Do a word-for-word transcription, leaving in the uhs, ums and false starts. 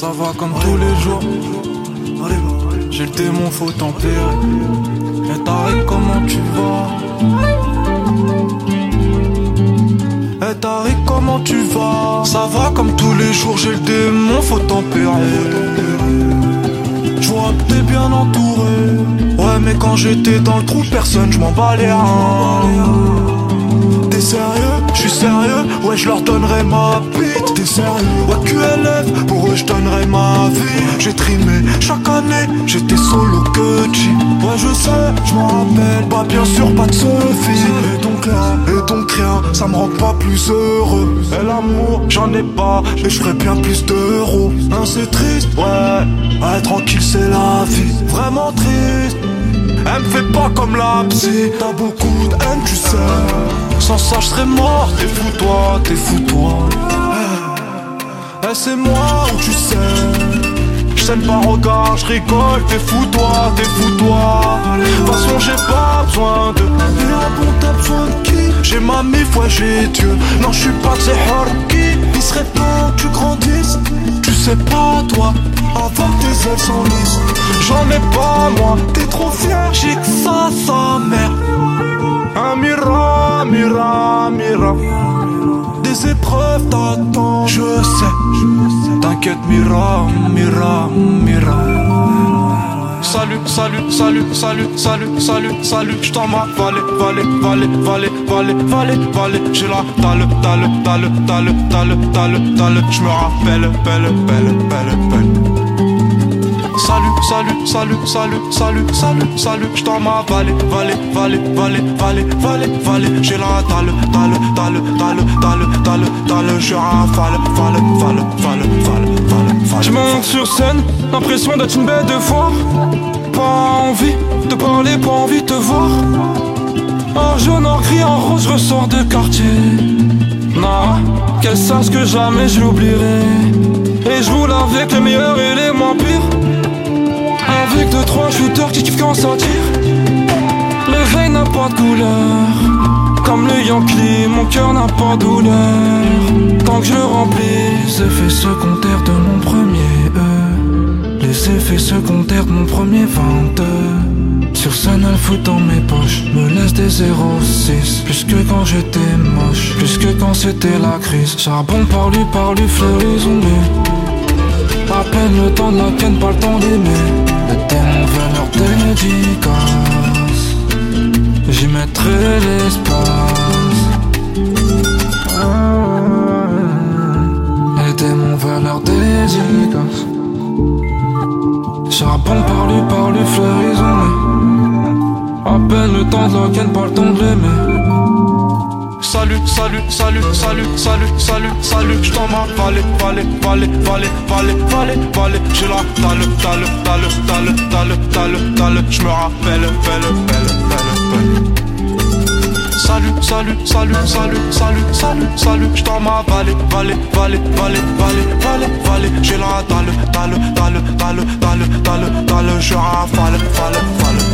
Ça va comme tous les jours. J'ai le démon, faut tempérer. Et Tariq, comment tu vas? Et Tariq, comment tu vas? Ça va comme tous les jours, j'ai le démon, faut tempérer. J'vois que t'es bien entouré. Ouais, mais quand j'étais dans le trou, personne, j'm'en bats les reins. T'es sérieux? J'suis sérieux? Ouais, j'leur donnerai ma bite. T'es sérieux? Ouais, Q L F, pour eux j'donnerai ma vie. J'ai trimé chaque année, j'étais solo que G. Ouais, je sais, j'm'en rappelle. Bah, bien sûr, pas de Sophie. Et donc là, et donc rien, ça me rend pas plus heureux. Et l'amour, j'en ai pas, et j'ferais bien plus d'euros. Hein, c'est triste, ouais. Ouais, tranquille, c'est la vie. Vraiment triste. Elle me fait pas comme la psy. T'as beaucoup de haine, tu sais. Sans ça, j'serais mort. T'es fou, toi, t'es fou, toi. Eh, hey, c'est moi ou tu sais. J'sais pas, regarde, j'rigole. T'es fou, toi, t'es fou, toi. De toute façon, j'ai pas besoin de. Et là, bon, t'as besoin de qui? J'ai ma mif, ouais, j'ai Dieu. Non, j'suis pas de ces harkis. Il serait temps que tu grandisses. Tu sais pas, toi. Avant que tes ailes s'enlisent. J'en ai pas moi. T'es trop fier, j'ai que ça, sa mère. Un mira, mira, mira. Des épreuves t'attendent, je sais. T'inquiète, mira, mira, mira. Salut, salut, salut, salut, salut, salut, salut. J't'en m'a valé, valé, valé, valé, valé, valé, valé. J'ai la dalle, dalle, dalle, dalle, dalle, dalle, dalle. J'me rappelle, belle, belle, belle, belle. Salut, salut, salut, salut, salut, salut, salut. J't'en m'a valé, valé, valé, valé, valé, valé, valé. J'ai la dalle, dalle, dalle, dalle, dalle, dalle, dalle. Je rafale, fale, fale, fale, fale, fale, fale. Je monte sur scène, l'impression d'être une bête de foire. Pas envie de parler, pas envie de te voir. En jaune, en gris, en rose, je ressors de quartier. Non, qu'elle sache que jamais je l'oublierai. Et je roule avec les meilleurs et les moins pires. Avec deux trois shooters qui kiffent quand ça tire. L'éveil n'a pas de couleur. Comme le Yankee, mon cœur n'a pas de douleur. Tant que je le remplis, les effets secondaires de mon premier E. Les effets secondaires de mon premier vingt-deux. Sur scène, elle fout dans mes poches. Me laisse des zéro six. Plus que quand j'étais moche. Plus que quand c'était la crise. Charbon par lui, par lui, fleurison lui. À peine le temps de la ken, pas le temps d'aimer. Le démon veut leur dédicace. J'y mettrai l'espace. Les démons veulent leur dédicace. Charbon par lui, par lui, fleurison. À peine le temps de la ken, pas le temps de l'aimer. Salut, salut, salut, salut, salut, salut, salut. J't'en m'a valé, valé, valé, valé, valé, valé, valé. J'ai la dalle, dalle, dalle, dalle, dalle, dalle, dalle. J'me rappelle, belle, belle, belle, belle. Salut, salut, salut, salut, salut, salut, salut. J't'en m'a valé, valé, valé, valé, valé, valé, valé. J'ai la dalle, dalle, dalle, dalle, dalle, dalle, dalle. Je rafale, fale, fale.